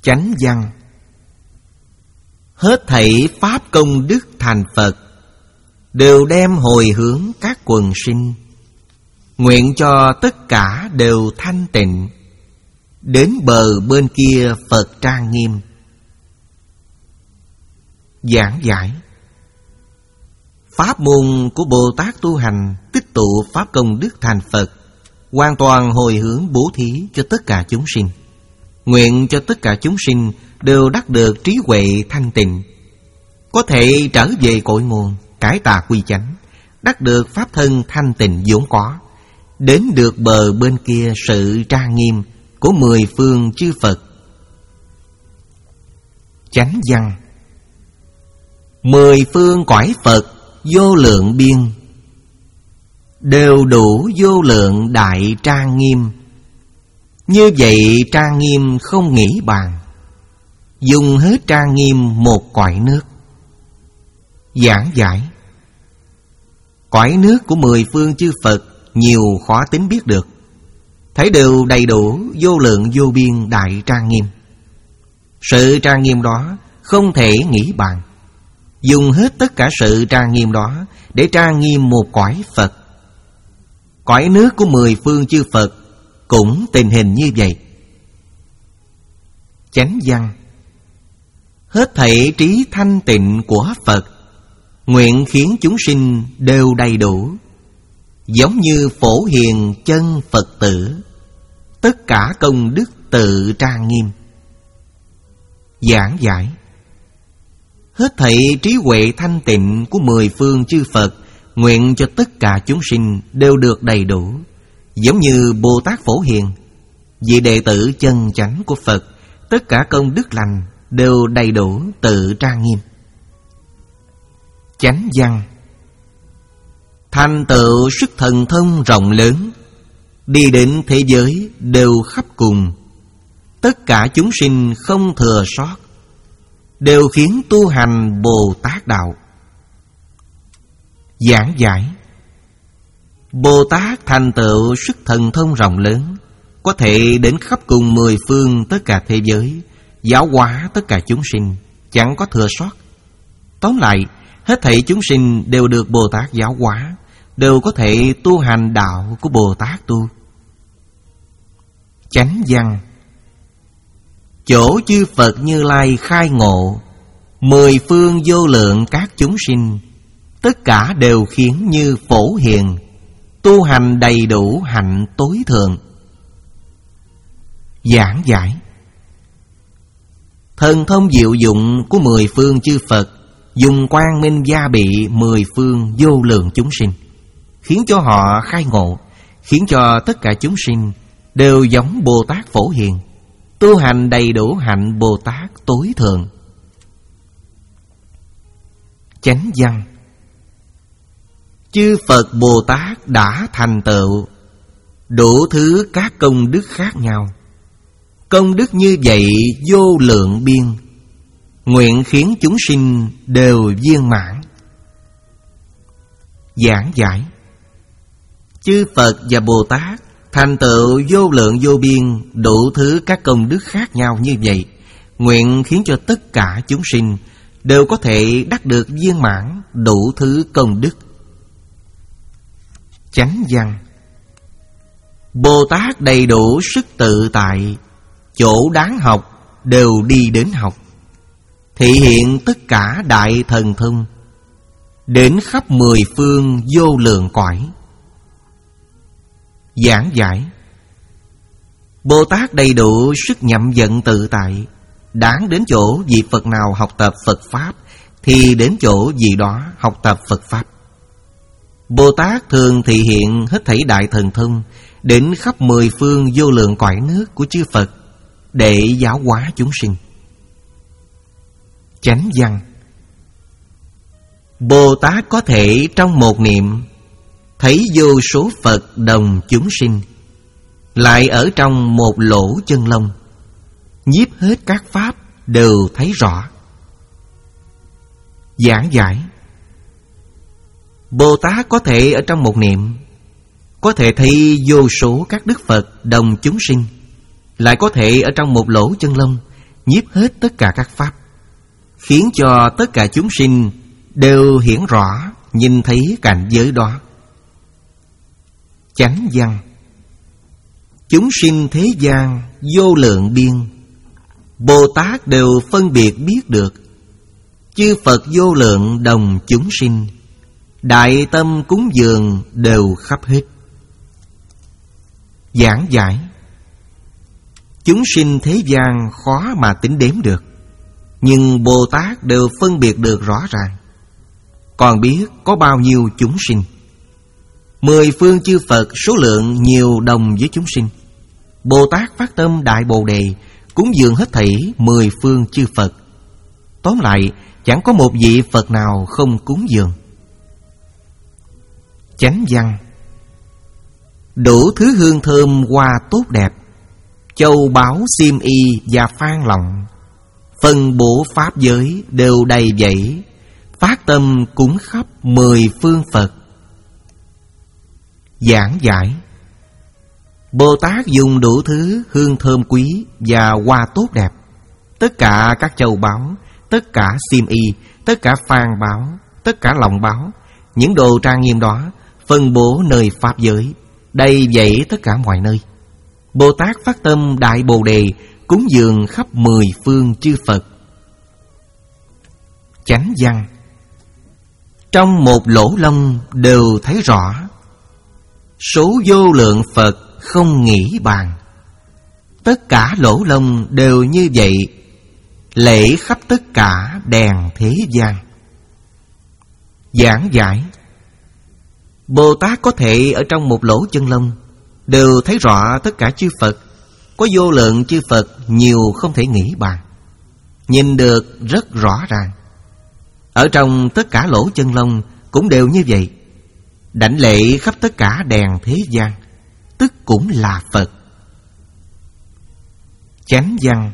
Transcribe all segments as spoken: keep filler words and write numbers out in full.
Chánh văn. Hết thảy pháp công đức thành Phật đều đem hồi hướng các quần sinh, nguyện cho tất cả đều thanh tịnh, đến bờ bên kia Phật trang nghiêm. Giảng giải. Pháp môn của Bồ Tát tu hành tích tụ pháp công đức thành Phật, hoàn toàn hồi hướng bố thí cho tất cả chúng sinh, nguyện cho tất cả chúng sinh đều đắc được trí huệ thanh tịnh, có thể trở về cội nguồn, cải tà quy chánh, đắc được pháp thân thanh tịnh vốn có, đến được bờ bên kia sự trang nghiêm của mười phương chư Phật. Chánh văn. Mười phương cõi Phật vô lượng biên, đều đủ vô lượng đại trang nghiêm. Như vậy trang nghiêm không nghĩ bàn, dùng hết trang nghiêm một cõi nước. Giảng giải. Cõi nước của mười phương chư Phật nhiều khó tính biết được, thấy đều đầy đủ vô lượng vô biên đại trang nghiêm. Sự trang nghiêm đó không thể nghĩ bàn, dùng hết tất cả sự trang nghiêm đó để trang nghiêm một cõi Phật. Cõi nước của mười phương chư Phật cũng tình hình như vậy. Chánh văn. Hết thảy trí thanh tịnh của Phật, nguyện khiến chúng sinh đều đầy đủ, giống như phổ hiền chân Phật tử, tất cả công đức tự trang nghiêm. Giảng giải. Hết thảy trí huệ thanh tịnh của mười phương chư Phật, nguyện cho tất cả chúng sinh đều được đầy đủ, giống như Bồ Tát Phổ Hiền, vị đệ tử chân chánh của Phật, tất cả công đức lành đều đầy đủ tự trang nghiêm. Chánh văn. Thành tựu sức thần thông rộng lớn, đi đến thế giới đều khắp cùng, tất cả chúng sinh không thừa sót, đều khiến tu hành Bồ Tát đạo. Giảng giải. Bồ Tát thành tựu sức thần thông rộng lớn, có thể đến khắp cùng mười phương tất cả thế giới, giáo hóa tất cả chúng sinh, chẳng có thừa sót. Tóm lại, hết thảy chúng sinh đều được Bồ Tát giáo hóa, đều có thể tu hành đạo của Bồ Tát tu. Chánh văn. Chỗ chư Phật Như Lai khai ngộ, mười phương vô lượng các chúng sinh, tất cả đều khiến như phổ hiền, tu hành đầy đủ hạnh tối thượng. Giảng giải. Thần thông diệu dụng của mười phương chư Phật, dùng quang minh gia bị mười phương vô lượng chúng sinh, khiến cho họ khai ngộ, khiến cho tất cả chúng sinh đều giống Bồ Tát Phổ Hiền, tu hành đầy đủ hạnh Bồ Tát tối thượng. Chánh văn. Chư Phật Bồ Tát đã thành tựu đủ thứ các công đức khác nhau, công đức như vậy vô lượng biên, nguyện khiến chúng sinh đều viên mãn. Giảng giải. Chư Phật và Bồ Tát thành tựu vô lượng vô biên đủ thứ các công đức khác nhau như vậy, nguyện khiến cho tất cả chúng sinh đều có thể đắc được viên mãn đủ thứ công đức. Chánh văn. Bồ Tát đầy đủ sức tự tại, chỗ đáng học đều đi đến học, thị hiện tất cả đại thần thông, đến khắp mười phương vô lượng cõi. Giảng giải. Bồ Tát đầy đủ sức nhậm vận tự tại, đáng đến chỗ vị Phật nào học tập Phật Pháp thì đến chỗ vị đó học tập Phật Pháp. Bồ Tát thường thị hiện hết thảy đại thần thông, đến khắp mười phương vô lượng cõi nước của chư Phật, để giáo hóa chúng sinh. Chánh văn. Bồ Tát có thể trong một niệm thấy vô số Phật đồng chúng sinh, lại ở trong một lỗ chân lông, nhiếp hết các pháp đều thấy rõ. Giảng giải. Bồ Tát có thể ở trong một niệm có thể thấy vô số các đức Phật đồng chúng sinh, lại có thể ở trong một lỗ chân lông nhiếp hết tất cả các pháp, khiến cho tất cả chúng sinh đều hiển rõ nhìn thấy cảnh giới đó. Chánh văn. Chúng sinh thế gian vô lượng biên, Bồ Tát đều phân biệt biết được. Chư Phật vô lượng đồng chúng sinh, đại tâm cúng dường đều khắp hết. Giảng giải. Chúng sinh thế gian khó mà tính đếm được, nhưng Bồ Tát đều phân biệt được rõ ràng. Còn biết có bao nhiêu chúng sinh. Mười phương chư Phật số lượng nhiều đồng với chúng sinh. Bồ Tát phát tâm Đại Bồ Đề, cúng dường hết thảy mười phương chư Phật. Tóm lại, chẳng có một vị Phật nào không cúng dường. Chánh văn. Đủ thứ hương thơm hoa tốt đẹp, châu báu xiêm y và phan lòng, phân bổ pháp giới đều đầy dẫy, phát tâm cúng khắp mười phương Phật. Giảng giải. Bồ Tát dùng đủ thứ hương thơm quý và hoa tốt đẹp, tất cả các châu báu, tất cả xiêm y, tất cả phan báu, tất cả lòng báu, những đồ trang nghiêm đó phân bố nơi pháp giới, đầy dẫy tất cả mọi nơi. Bồ Tát phát tâm Đại Bồ Đề, cúng dường khắp mười phương chư Phật. Chánh văn. Trong một lỗ lông đều thấy rõ, số vô lượng Phật không nghĩ bàn. Tất cả lỗ lông đều như vậy, lễ khắp tất cả đèn thế gian. Giảng giải. Bồ Tát có thể ở trong một lỗ chân lông đều thấy rõ tất cả chư Phật. Có vô lượng chư Phật nhiều không thể nghĩ bàn, nhìn được rất rõ ràng. Ở trong tất cả lỗ chân lông cũng đều như vậy, đảnh lễ khắp tất cả đèn thế gian, tức cũng là Phật. Chánh văn.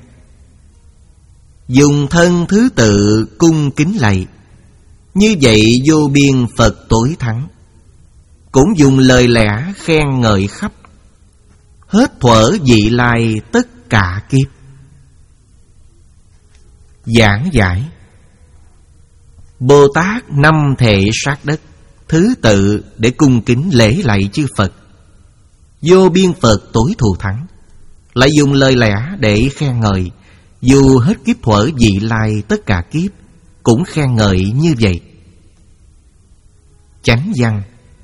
Dùng thân thứ tự cung kính lạy, như vậy vô biên Phật tối thắng. Cũng dùng lời lẽ khen ngợi khắp, hết thuở vị lai tất cả kiếp. Giảng giải. Bồ Tát năm thể sát đất, thứ tự để cung kính lễ lạy chư Phật. Vô biên Phật tối thù thắng, lại dùng lời lẽ để khen ngợi, dù hết kiếp thuở vị lai tất cả kiếp cũng khen ngợi như vậy. Chánh văn.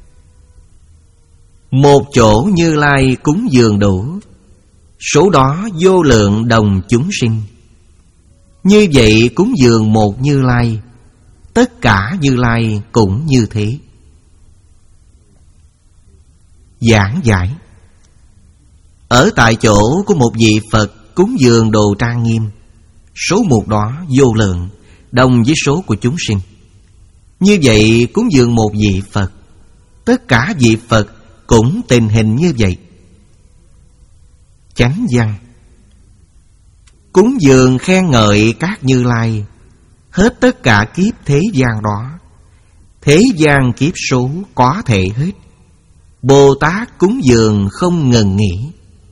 Một chỗ Như Lai cúng dường đủ, số đó vô lượng đồng chúng sinh. Như vậy cúng dường một Như Lai, tất cả Như Lai cũng như thế. Giảng giải. Ở tại chỗ của một vị Phật cúng dường đồ trang nghiêm, số một đó vô lượng, đồng với số của chúng sinh. Như vậy cúng dường một vị Phật, tất cả vị Phật cũng tình hình như vậy. Chánh văn. Cúng dường khen ngợi các Như Lai, hết tất cả kiếp thế gian đó. Thế gian kiếp số có thể hết, Bồ Tát cúng dường không ngừng nghỉ.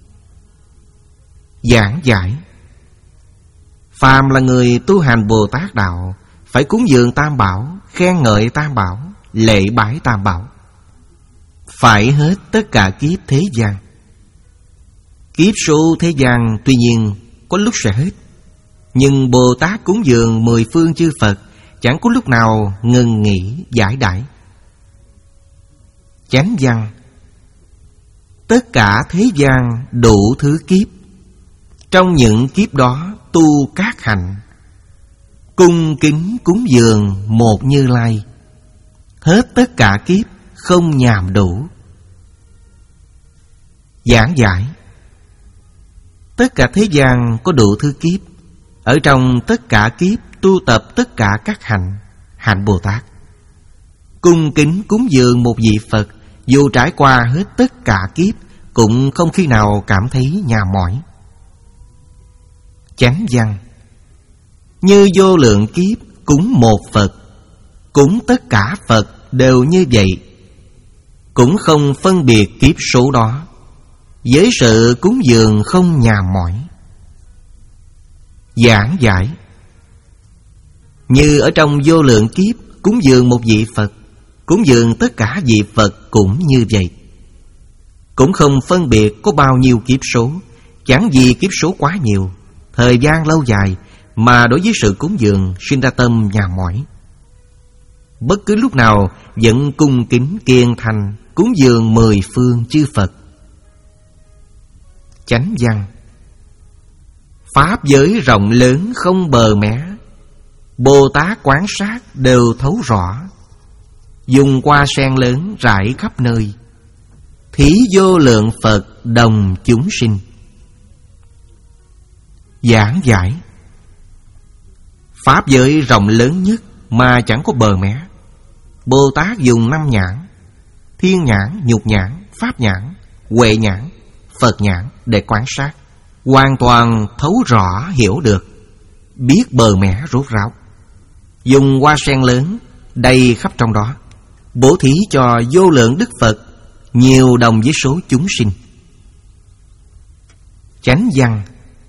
Giảng giải. Phàm là người tu hành Bồ Tát đạo, phải cúng dường Tam Bảo, khen ngợi Tam Bảo, lễ bái Tam Bảo. Phải hết tất cả kiếp thế gian. Kiếp số thế gian tuy nhiên có lúc sẽ hết, nhưng Bồ Tát cúng dường mười phương chư Phật chẳng có lúc nào ngừng nghỉ giải đãi. Chánh văn. Tất cả thế gian đủ thứ kiếp, trong những kiếp đó tu các hạnh, cung kính cúng dường một Như Lai, hết tất cả kiếp không nhàm đủ. Giảng giải. Tất cả thế gian có đủ thứ kiếp, ở trong tất cả kiếp tu tập tất cả các hạnh, hạnh Bồ Tát. Cung kính cúng dường một vị Phật, dù trải qua hết tất cả kiếp cũng không khi nào cảm thấy nhàm mỏi. Chánh văn. Như vô lượng kiếp cúng một Phật, cúng tất cả Phật đều như vậy, cũng không phân biệt kiếp số đó, với sự cúng dường không nhàm mỏi. Giảng giải. Như ở trong vô lượng kiếp cúng dường một vị Phật, cúng dường tất cả vị Phật cũng như vậy. Cũng không phân biệt có bao nhiêu kiếp số, chẳng vì kiếp số quá nhiều, thời gian lâu dài mà đối với sự cúng dường sinh ra tâm nhàm mỏi. Bất cứ lúc nào vẫn cung kính kiên thành cúng dường mười phương chư Phật. Chánh văn. Pháp giới rộng lớn không bờ mé, Bồ Tát quán sát đều thấu rõ. Dùng hoa sen lớn rải khắp nơi, thí vô lượng Phật đồng chúng sinh. Giảng giải. Pháp giới rộng lớn nhất mà chẳng có bờ mé. Bồ Tát dùng năm nhãn: thiên nhãn, nhục nhãn, pháp nhãn, huệ nhãn, Phật nhãn để quan sát, hoàn toàn thấu rõ hiểu được, biết bờ mé rốt ráo. Dùng hoa sen lớn đầy khắp trong đó, bố thí cho vô lượng Đức Phật, nhiều đồng với số chúng sinh. Chánh văn.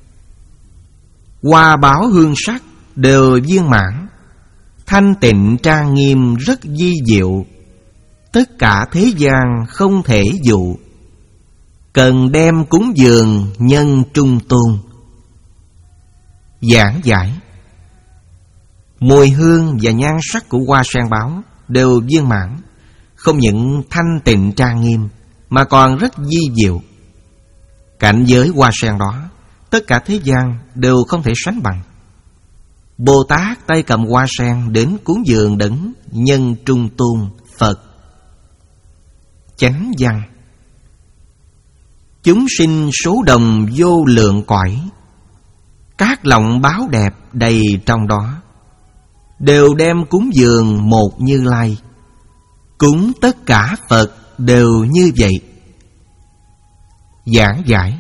Hoa báo hương sắc đều viên mãn, thanh tịnh trang nghiêm rất vi diệu, tất cả thế gian không thể dụ, cần đem cúng dường nhân trung tôn. Giảng giải. Mùi hương và nhan sắc của hoa sen báo đều viên mãn, không những thanh tịnh trang nghiêm mà còn rất vi diệu. Cảnh giới hoa sen đó, tất cả thế gian đều không thể sánh bằng. Bồ Tát tay cầm hoa sen đến cúng dường đấng nhân trung tôn Phật. Chánh văn. Chúng sinh số đồng vô lượng cõi, các lọng báo đẹp đầy trong đó, đều đem cúng dường một Như Lai. Cúng tất cả Phật đều như vậy. Giảng giải.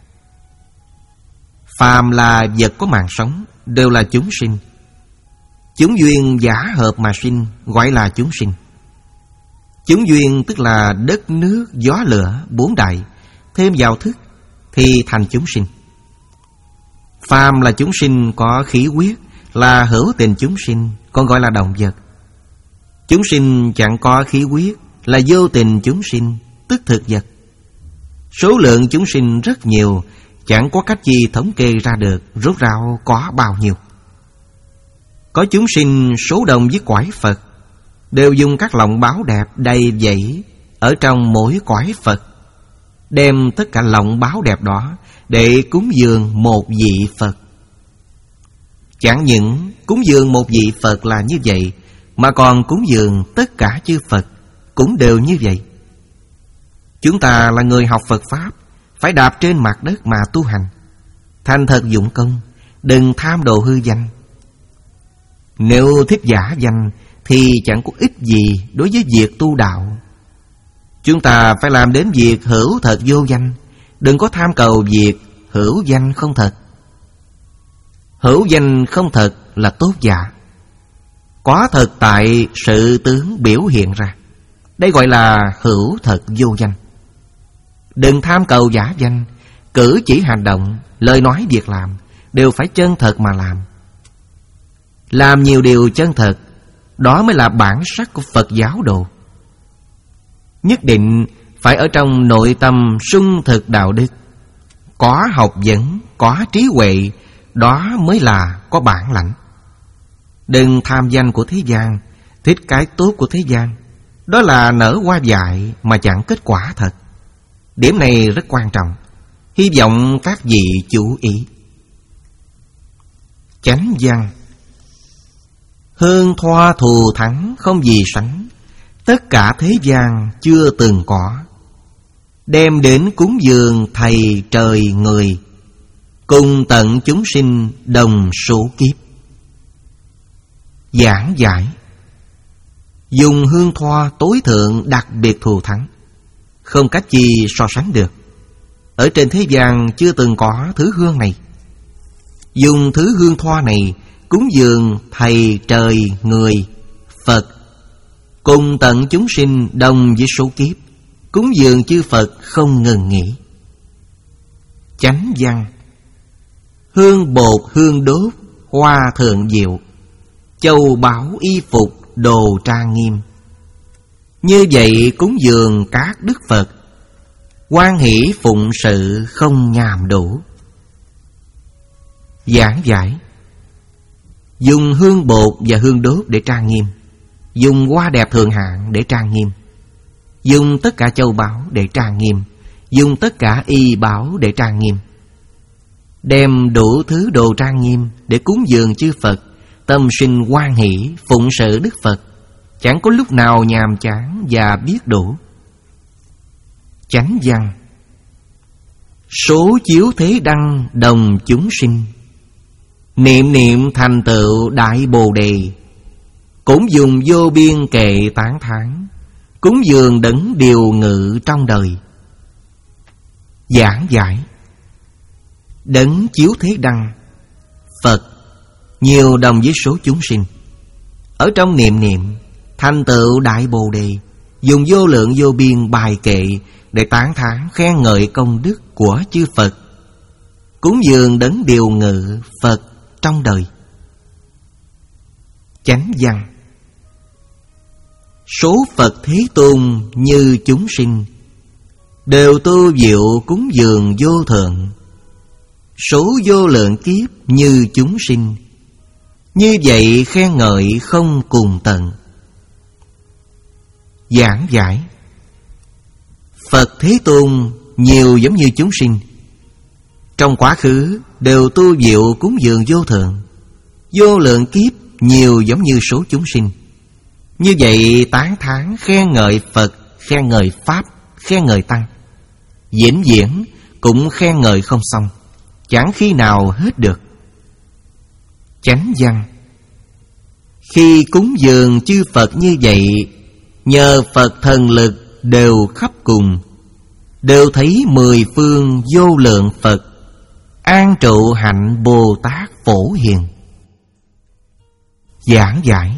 Phàm là vật có mạng sống đều là chúng sinh. Chúng duyên giả hợp mà sinh gọi là chúng sinh. Chúng duyên tức là đất, nước, gió, lửa, bốn đại, thêm vào thức thì thành chúng sinh. Phàm là chúng sinh có khí huyết là hữu tình chúng sinh, còn gọi là động vật. Chúng sinh chẳng có khí huyết là vô tình chúng sinh, tức thực vật. Số lượng chúng sinh rất nhiều, chẳng có cách gì thống kê ra được rốt ráo có bao nhiêu. Có chúng sinh số đồng với cõi Phật, đều dùng các lọng báo đẹp đầy dẫy ở trong mỗi cõi Phật, đem tất cả lọng báo đẹp đó để cúng dường một vị Phật. Chẳng những cúng dường một vị Phật là như vậy, mà còn cúng dường tất cả chư Phật cũng đều như vậy. Chúng ta là người học Phật Pháp, phải đạp trên mặt đất mà tu hành, thành thật dụng công, đừng tham đồ hư danh. Nếu thích giả danh thì chẳng có ích gì đối với việc tu đạo. Chúng ta phải làm đến việc hữu thật vô danh, đừng có tham cầu việc hữu danh không thật. Hữu danh không thật là tốt giả, có thật tại sự tướng biểu hiện ra, đây gọi là hữu thật vô danh. Đừng tham cầu giả danh, cử chỉ hành động, lời nói việc làm đều phải chân thật mà làm. Làm nhiều điều chân thật, đó mới là bản sắc của Phật giáo đồ. Nhất định phải ở trong nội tâm sung thực đạo đức, có học vấn, có trí huệ, đó mới là có bản lãnh. Đừng tham danh của thế gian, thích cái tốt của thế gian, đó là nở hoa dại mà chẳng kết quả thật. Điểm này rất quan trọng, hy vọng các vị chú ý. Chánh văn. Hương thoa thù thắng không gì sánh, tất cả thế gian chưa từng có, đem đến cúng dường thầy trời người, cùng tận chúng sinh đồng số kiếp. Giảng giải. Dùng hương thoa tối thượng đặc biệt thù thắng, không cách gì so sánh được. Ở trên thế gian chưa từng có thứ hương này. Dùng thứ hương thoa này cúng dường thầy trời người Phật, cùng tận chúng sinh đồng với số kiếp, cúng dường chư Phật không ngừng nghỉ. Chánh văn. hương bột hương đốt, hoa thượng diệu, châu báu y phục, đồ trang nghiêm. Như vậy cúng dường các đức Phật, hoan hỷ phụng sự không nhàm đủ. Giảng giải: dùng hương bột và hương đốt để trang nghiêm, dùng hoa đẹp thượng hạng để trang nghiêm, dùng tất cả châu báu để trang nghiêm, dùng tất cả y bảo để trang nghiêm. Đem đủ thứ đồ trang nghiêm để cúng dường chư Phật, tâm sinh hoan hỷ phụng sự Đức Phật, chẳng có lúc nào nhàm chán và biết đủ. Chánh văn: số chiếu thế đăng đồng chúng sinh, niệm niệm thành tựu đại bồ đề, cũng dùng vô biên kệ tán thán, cúng dường đấng điều ngự trong đời. Giảng giải: đấng chiếu thế đăng, Phật, nhiều đồng với số chúng sinh. Ở trong niệm niệm thành tựu đại bồ đề, dùng vô lượng vô biên bài kệ để tán thán khen ngợi công đức của chư Phật, cúng dường đấng điều ngự Phật trong đời. Chánh văn: số Phật Thế Tôn như chúng sinh, đều tu diệu cúng dường vô thượng, số vô lượng kiếp như chúng sinh, như vậy khen ngợi không cùng tận. Giảng giải: Phật Thế Tôn nhiều giống như chúng sinh, trong quá khứ đều tu diệu cúng dường vô thượng, vô lượng kiếp nhiều giống như số chúng sinh. Như vậy tán thán khen ngợi Phật, khen ngợi Pháp, khen ngợi Tăng, vĩnh viễn cũng khen ngợi không xong, chẳng khi nào hết được. Chánh văn: khi cúng dường chư Phật như vậy, nhờ Phật thần lực đều khắp cùng, đều thấy mười phương vô lượng Phật, an trụ hạnh Bồ Tát Phổ Hiền. Giảng giải: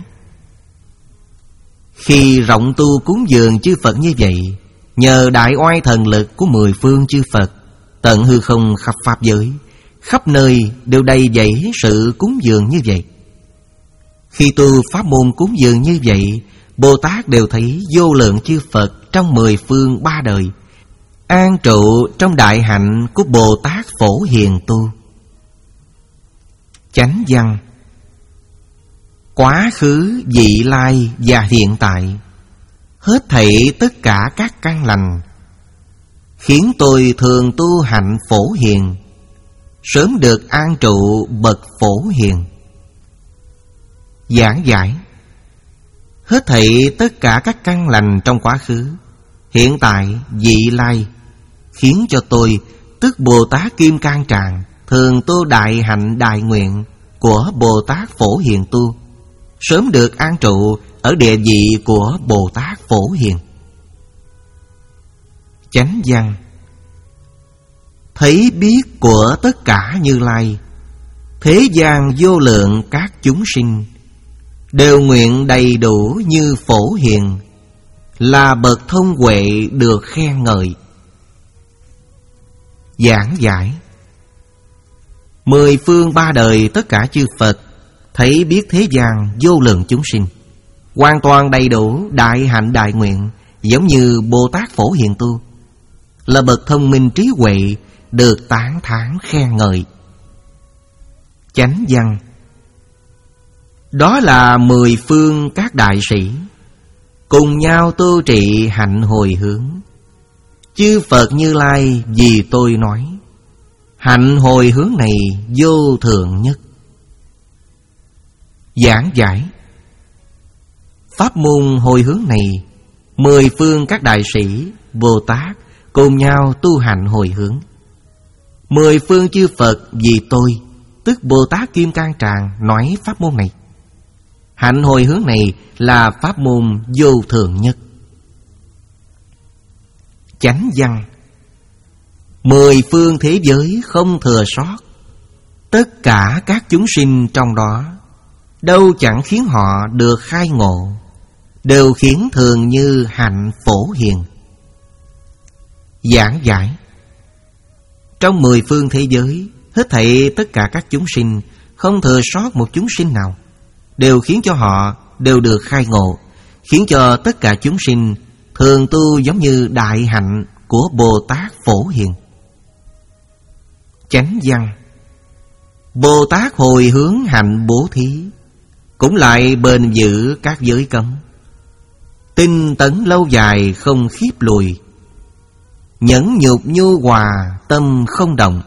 khi rộng tu cúng dường chư Phật như vậy, nhờ đại oai thần lực của mười phương chư Phật, tận hư không khắp pháp giới, khắp nơi đều đầy dẫy sự cúng dường như vậy. Khi tu pháp môn cúng dường như vậy, Bồ Tát đều thấy vô lượng chư Phật trong mười phương ba đời, an trụ trong đại hạnh của Bồ Tát Phổ Hiền tu. Chánh văn: quá khứ, vị lai và hiện tại, hết thảy tất cả các căn lành, khiến tôi thường tu hạnh Phổ Hiền, sớm được an trụ bậc Phổ Hiền. Giảng giải: hết thảy tất cả các căn lành trong quá khứ, hiện tại, vị lai, khiến cho tôi, tức Bồ Tát Kim Cang Tràng, thường tu đại hạnh đại nguyện của Bồ Tát Phổ Hiền tu, sớm được an trụ ở địa vị của Bồ Tát Phổ Hiền. Chánh văn: thấy biết của tất cả Như Lai, thế gian vô lượng các chúng sinh, đều nguyện đầy đủ như Phổ Hiền, là bậc thông huệ được khen ngợi. Giảng giải: mười phương ba đời tất cả chư Phật thấy biết thế gian vô lượng chúng sinh, hoàn toàn đầy đủ đại hạnh đại nguyện, giống như Bồ Tát Phổ Hiền tu, là bậc thông minh trí huệ được tán thán khen ngợi. Chánh văn: đó là mười phương các đại sĩ cùng nhau tu trị hạnh hồi hướng. Chư Phật Như Lai vì tôi nói, hạnh hồi hướng này vô thượng nhất. Giảng giải: pháp môn hồi hướng này, mười phương các đại sĩ Bồ Tát cùng nhau tu hạnh hồi hướng. Mười phương chư Phật vì tôi, tức Bồ Tát Kim Cang Tràng, nói pháp môn này. Hạnh hồi hướng này là pháp môn vô thượng nhất. Chánh văn: mười phương thế giới không thừa sót, tất cả các chúng sinh trong đó, đâu chẳng khiến họ được khai ngộ, đều khiến thường như hạnh Phổ Hiền. Giảng giải: trong mười phương thế giới, hết thảy tất cả các chúng sinh, không thừa sót một chúng sinh nào, đều khiến cho họ đều được khai ngộ, khiến cho tất cả chúng sinh thường tu giống như đại hạnh của Bồ Tát Phổ Hiền. Chánh văn: Bồ Tát hồi hướng hạnh bố thí, cũng lại bền giữ các giới cấm, tinh tấn lâu dài không khiếp lùi, nhẫn nhục nhu hòa tâm không động.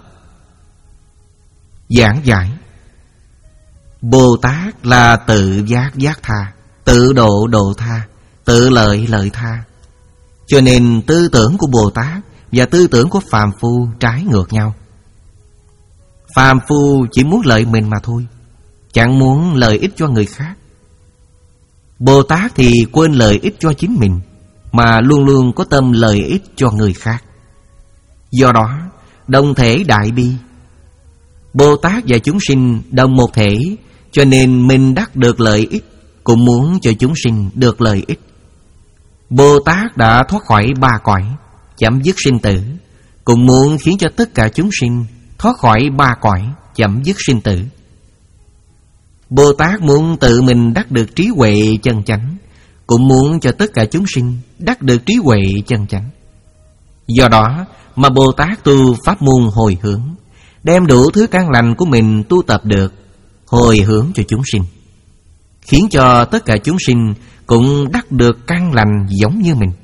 Giảng giải: Bồ Tát là tự giác giác tha, tự độ độ tha, tự lợi lợi tha. Cho nên tư tưởng của Bồ Tát và tư tưởng của phàm phu trái ngược nhau. Phàm phu chỉ muốn lợi mình mà thôi, chẳng muốn lợi ích cho người khác. Bồ Tát thì quên lợi ích cho chính mình, mà luôn luôn có tâm lợi ích cho người khác. Do đó đồng thể đại bi. Bồ Tát và chúng sinh đồng một thể, cho nên mình đắc được lợi ích, cũng muốn cho chúng sinh được lợi ích. Bồ Tát đã thoát khỏi ba cõi, chấm dứt sinh tử, cũng muốn khiến cho tất cả chúng sinh thoát khỏi ba cõi, chấm dứt sinh tử. Bồ Tát muốn tự mình đắc được trí huệ chân chánh, cũng muốn cho tất cả chúng sinh đắc được trí huệ chân chánh. Do đó mà Bồ Tát tu pháp môn hồi hướng, đem đủ thứ căn lành của mình tu tập được, hồi hướng cho chúng sinh, khiến cho tất cả chúng sinh cũng đắc được căn lành giống như mình.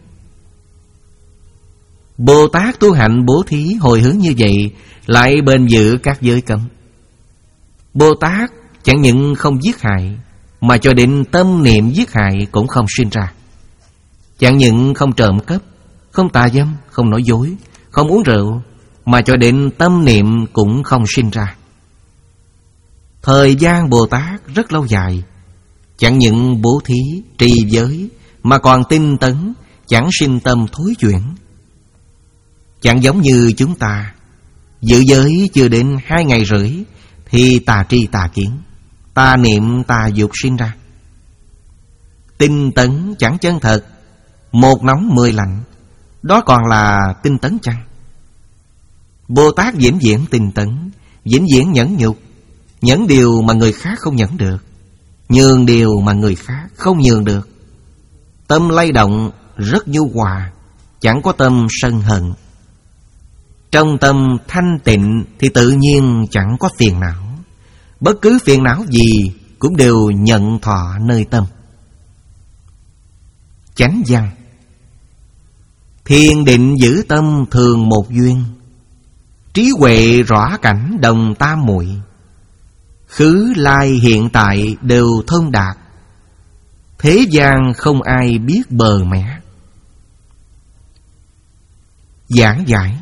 Bồ Tát tu hạnh bố thí hồi hướng như vậy, lại bền giữ các giới cấm. Bồ Tát chẳng những không giết hại, mà cho đến tâm niệm giết hại cũng không sinh ra. Chẳng những không trộm cắp, không tà dâm, không nói dối, không uống rượu, mà cho đến tâm niệm cũng không sinh ra. Thời gian Bồ Tát rất lâu dài, chẳng những bố thí, trì giới, mà còn tinh tấn, chẳng sinh tâm thối chuyển. Chẳng giống như chúng ta, giữ giới chưa đến hai ngày rưỡi thì tà tri tà kiến, tà niệm tà dục sinh ra. Tinh tấn chẳng chân thật, một nóng mười lạnh, đó còn là tinh tấn chăng? Bồ Tát vĩnh viễn tinh tấn, vĩnh viễn nhẫn nhục, nhẫn điều mà người khác không nhẫn được, nhường điều mà người khác không nhường được. Tâm lay động rất nhu hòa, chẳng có tâm sân hận. Trong tâm thanh tịnh thì tự nhiên chẳng có phiền não. Bất cứ phiền não gì cũng đều nhận thọ nơi tâm. Chánh văn: Thiền định giữ tâm thường một duyên, trí huệ rõ cảnh đồng tam muội, khứ lai hiện tại đều thông đạt, thế gian không ai biết bờ mẻ. Giảng giải: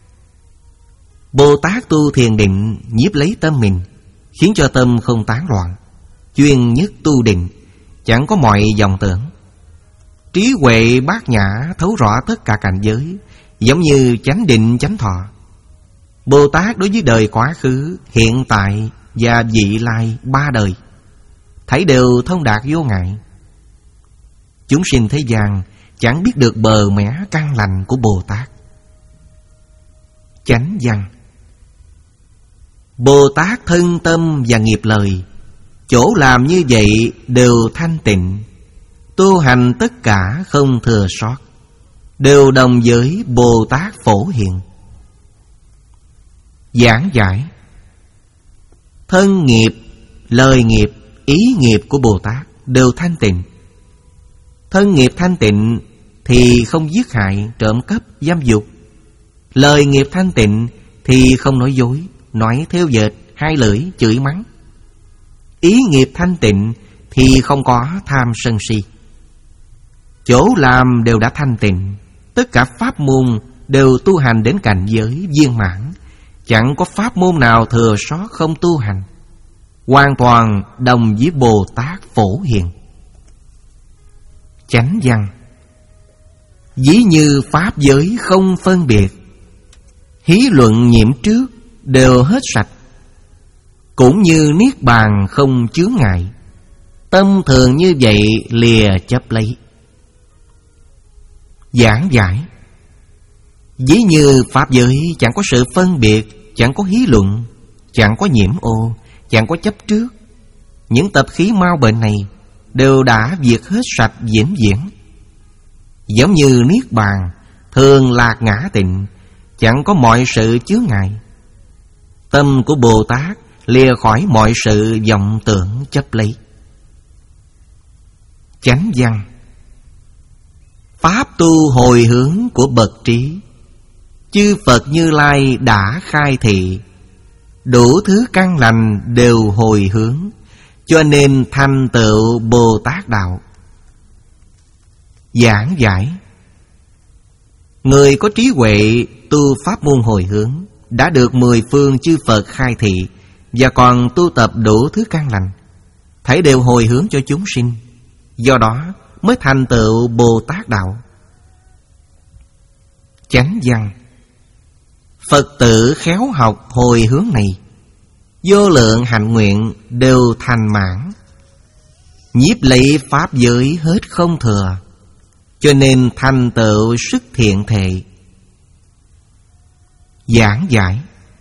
Bồ Tát tu thiền định nhiếp lấy tâm mình, khiến cho tâm không tán loạn, chuyên nhất tu định, chẳng có mọi vọng tưởng. Trí huệ bát nhã thấu rõ tất cả cảnh giới, giống như chánh định chánh thọ. Bồ Tát đối với đời quá khứ, hiện tại và vị lai ba đời, thấy đều thông đạt vô ngại. Chúng sinh thế gian chẳng biết được bờ mẻ căn lành của Bồ Tát. Chánh văn: Bồ Tát thân tâm và nghiệp lời, chỗ làm như vậy đều thanh tịnh, tu hành tất cả không thừa sót, đều đồng với Bồ Tát Phổ Hiền. Giảng giải: Thân nghiệp, lời nghiệp, ý nghiệp của Bồ Tát đều thanh tịnh. Thân nghiệp thanh tịnh thì không giết hại, trộm cắp, dâm dục. Lời nghiệp thanh tịnh thì không nói dối, nói theo dệt, hai lưỡi, chửi mắng. Ý nghiệp thanh tịnh thì không có tham sân si. Chỗ làm đều đã thanh tịnh, tất cả pháp môn đều tu hành đến cảnh giới viên mãn, chẳng có pháp môn nào thừa sót không tu hành, hoàn toàn đồng với Bồ Tát Phổ Hiền. Chánh văn: Ví như pháp giới không phân biệt, hí luận nhiễm trước đều hết sạch, cũng như niết bàn không chướng ngại, tâm thường như vậy lìa chấp lấy. Giảng giải: Ví như pháp giới chẳng có sự phân biệt, chẳng có hí luận, chẳng có nhiễm ô, chẳng có chấp trước. Những tập khí mau bệnh này đều đã diệt hết sạch vĩnh viễn. Giống như niết bàn, thường lạc ngã tịnh, chẳng có mọi sự chướng ngại. Tâm của Bồ Tát lìa khỏi mọi sự vọng tưởng chấp lấy. Chánh văn: pháp tu hồi hướng của bậc trí, chư Phật Như Lai đã khai thị. Đủ thứ căn lành đều hồi hướng, cho nên thành tựu Bồ Tát đạo. Giảng giải: người có trí huệ tu pháp môn hồi hướng, đã được mười phương chư Phật khai thị, và còn tu tập đủ thứ căn lành, thảy đều hồi hướng cho chúng sinh. Do đó mới thành tựu Bồ Tát đạo. Chánh văn: Phật tử khéo học hồi hướng này, vô lượng hạnh nguyện đều thành mãn, nhiếp lấy pháp giới hết không thừa, cho nên thành tựu sức thiện thệ. Giảng giải: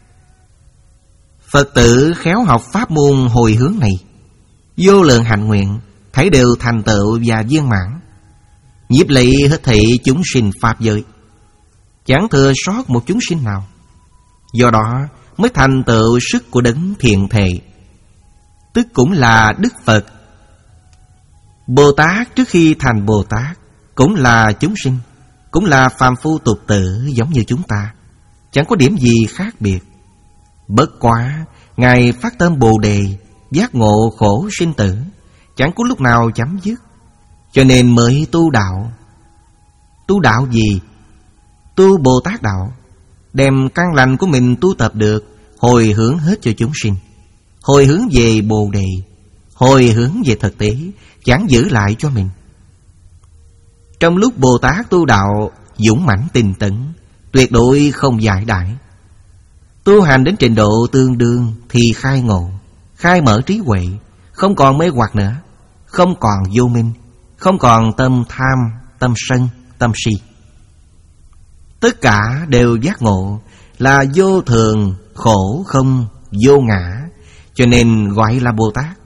Phật tử khéo học pháp môn hồi hướng này, vô lượng hạnh nguyện thảy đều thành tựu và viên mãn, nhiếp lấy hết thảy chúng sinh pháp giới, chẳng thừa sót một chúng sinh nào. Do đó mới thành tựu sức của đấng thiện thệ, tức cũng là Đức Phật. Bồ Tát trước khi thành Bồ Tát cũng là chúng sinh, cũng là phàm phu tục tử giống như chúng ta, chẳng có điểm gì khác biệt. Bất quá Ngài phát tâm Bồ Đề, giác ngộ khổ sinh tử, chẳng có lúc nào chấm dứt, cho nên mới tu đạo. Tu đạo gì? Tu Bồ Tát đạo, đem căn lành của mình tu tập được, hồi hướng hết cho chúng sinh. Hồi hướng về Bồ Đề, hồi hướng về thực tế, chẳng giữ lại cho mình. Trong lúc Bồ Tát tu đạo dũng mãnh tinh tấn, tuyệt đối không giải đãi. Tu hành đến trình độ tương đương thì khai ngộ, khai mở trí huệ, không còn mê hoặc nữa, không còn vô minh, không còn tâm tham, tâm sân, tâm si. Tất cả đều giác ngộ là vô thường, khổ không, vô ngã, cho nên gọi là Bồ Tát.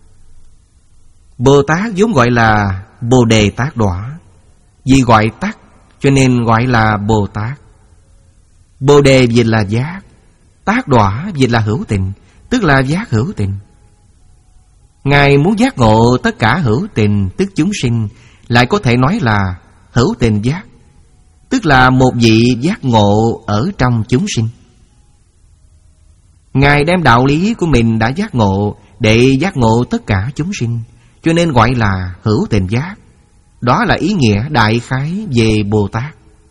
Bồ Tát vốn gọi là Bồ Đề Tát Đọa, vì gọi tắt cho nên gọi là Bồ Tát. Bồ Đề dịch là giác, Tát Đọa dịch là hữu tình, tức là giác hữu tình. Ngài muốn giác ngộ tất cả hữu tình, tức chúng sinh, lại có thể nói là hữu tình giác, tức là một vị giác ngộ ở trong chúng sinh. Ngài đem đạo lý của mình đã giác ngộ để giác ngộ tất cả chúng sinh, cho nên gọi là hữu tình giác. Đó là ý nghĩa đại khái về Bồ Tát.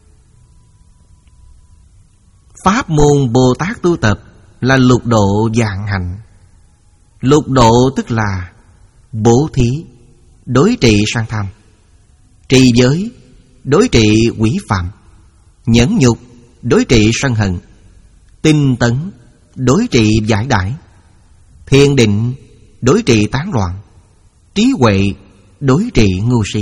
Pháp môn Bồ Tát tu tập là lục độ vạn hạnh. Lục độ tức là bố thí, đối trị sang tham; trì giới, đối trị quỷ phạm; nhẫn nhục, đối trị sân hận; tinh tấn, đối trị giải đãi; thiền định, đối trị tán loạn; trí huệ, đối trị ngu si.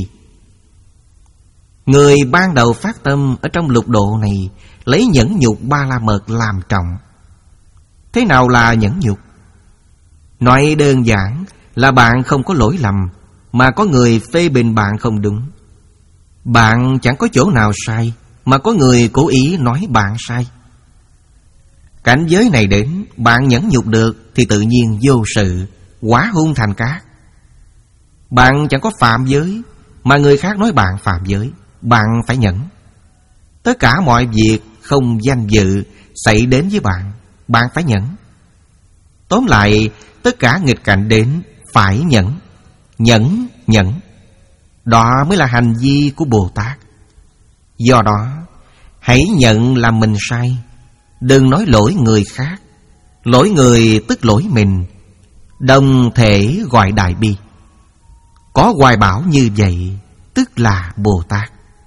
Người ban đầu phát tâm ở trong lục độ này lấy nhẫn nhục ba la mật làm trọng. Thế nào là nhẫn nhục? Nói đơn giản là bạn không có lỗi lầm, mà có người phê bình bạn không đúng. Bạn chẳng có chỗ nào sai, mà có người cố ý nói bạn sai. Cảnh giới này đến, bạn nhẫn nhục được thì tự nhiên vô sự, hóa hung thành cát. Bạn chẳng có phạm giới, mà người khác nói bạn phạm giới, bạn phải nhẫn. Tất cả mọi việc không danh dự xảy đến với bạn, bạn phải nhẫn. Tóm lại, tất cả nghịch cảnh đến phải nhẫn, nhẫn, nhẫn. Đó mới là hành vi của Bồ Tát. Do đó, hãy nhận là mình sai, đừng nói lỗi người khác. Lỗi người tức lỗi mình, đồng thể gọi đại bi. Có hoài bão như vậy, tức là Bồ Tát.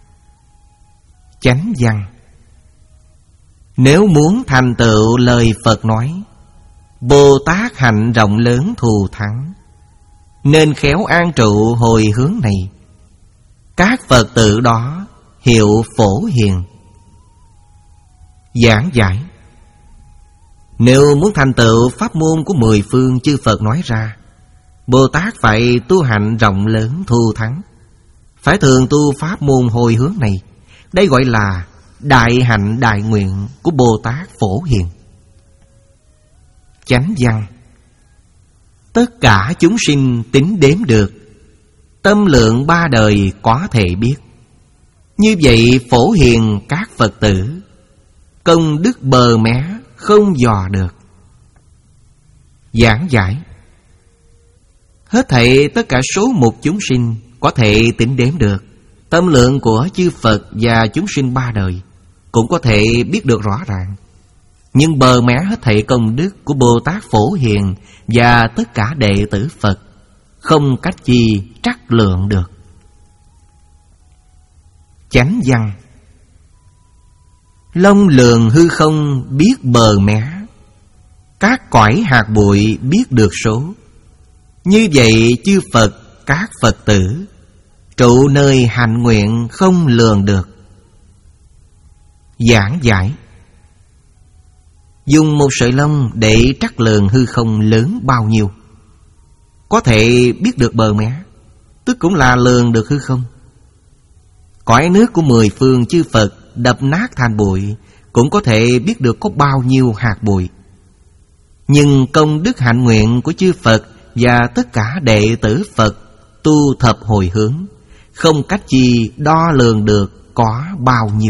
Chánh văn: nếu muốn thành tựu lời Phật nói, Bồ Tát hạnh rộng lớn thù thắng, nên khéo an trụ hồi hướng này. Các Phật tử đó hiệu phổ hiền. Giảng giải: Nếu muốn thành tựu pháp môn của mười phương chư Phật nói ra, Bồ Tát phải tu hạnh rộng lớn thù thắng, phải thường tu pháp môn hồi hướng này. Đây gọi là đại hạnh đại nguyện của Bồ Tát Phổ Hiền. Chánh văn: tất cả chúng sinh tính đếm được, tâm lượng ba đời có thể biết. Như vậy phổ hiền các Phật tử, công đức bờ mé không dò được. Giảng giải: hết thảy tất cả số một chúng sinh có thể tính đếm được, tâm lượng của chư Phật và chúng sinh ba đời cũng có thể biết được rõ ràng. Nhưng bờ mé hết thảy công đức của Bồ Tát Phổ Hiền và tất cả đệ tử Phật không cách chi trắc lượng được. Chánh văn: long lường hư không biết bờ mé, các cõi hạt bụi biết được số. Như vậy chư Phật các Phật tử, trụ nơi hạnh nguyện không lường được. Giảng giải: dùng một sợi lông để trắc lường hư không lớn bao nhiêu, có thể biết được bờ mé, tức cũng là lường được hư không. Cõi nước của mười phương chư Phật đập nát thành bụi, cũng có thể biết được có bao nhiêu hạt bụi. Nhưng công đức hạnh nguyện của chư Phật và tất cả đệ tử Phật tu thập hồi hướng, không cách chi đo lường được có bao nhiêu.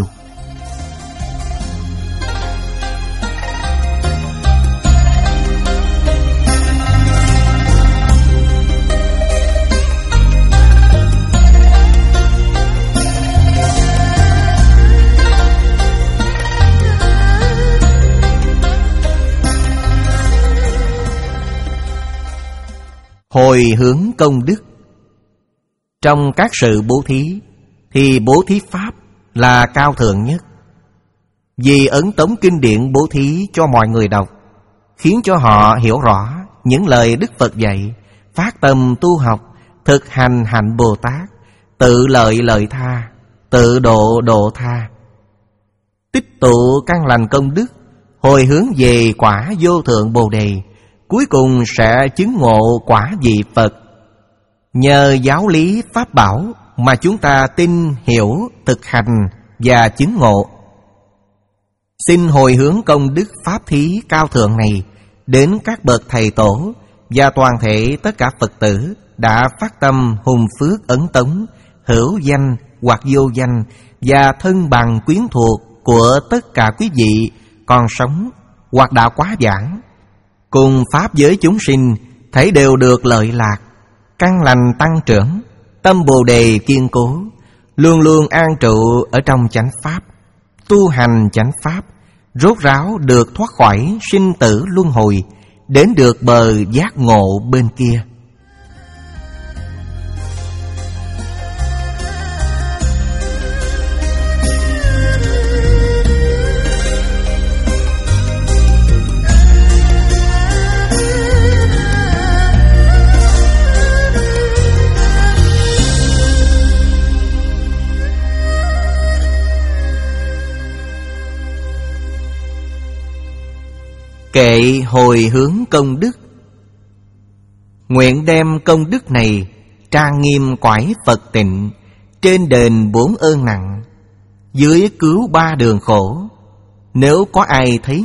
Hồi hướng công đức. Trong các sự bố thí thì bố thí pháp là cao thượng nhất. Vì ấn tống kinh điển bố thí cho mọi người đọc, khiến cho họ hiểu rõ những lời Đức Phật dạy, phát tâm tu học, thực hành hạnh Bồ Tát, tự lợi lợi tha, tự độ độ tha, tích tụ căn lành công đức, hồi hướng về quả vô thượng Bồ Đề, cuối cùng sẽ chứng ngộ quả vị Phật. Nhờ giáo lý pháp bảo mà chúng ta tin, hiểu, thực hành và chứng ngộ. Xin hồi hướng công đức pháp thí cao thượng này đến các bậc thầy tổ và toàn thể tất cả Phật tử đã phát tâm hùng phước ấn tống, hữu danh hoặc vô danh và thân bằng quyến thuộc của tất cả quý vị còn sống hoặc đã quá vãng, cùng pháp giới chúng sinh thấy đều được lợi lạc, căn lành tăng trưởng, tâm Bồ Đề kiên cố, luôn luôn an trụ ở trong chánh pháp, tu hành chánh pháp, rốt ráo được thoát khỏi sinh tử luân hồi, đến được bờ giác ngộ bên kia. Kệ hồi hướng công đức. Nguyện đem công đức này trang nghiêm cõi Phật tịnh, trên đền bốn ơn nặng, dưới cứu ba đường khổ. Nếu có ai thấy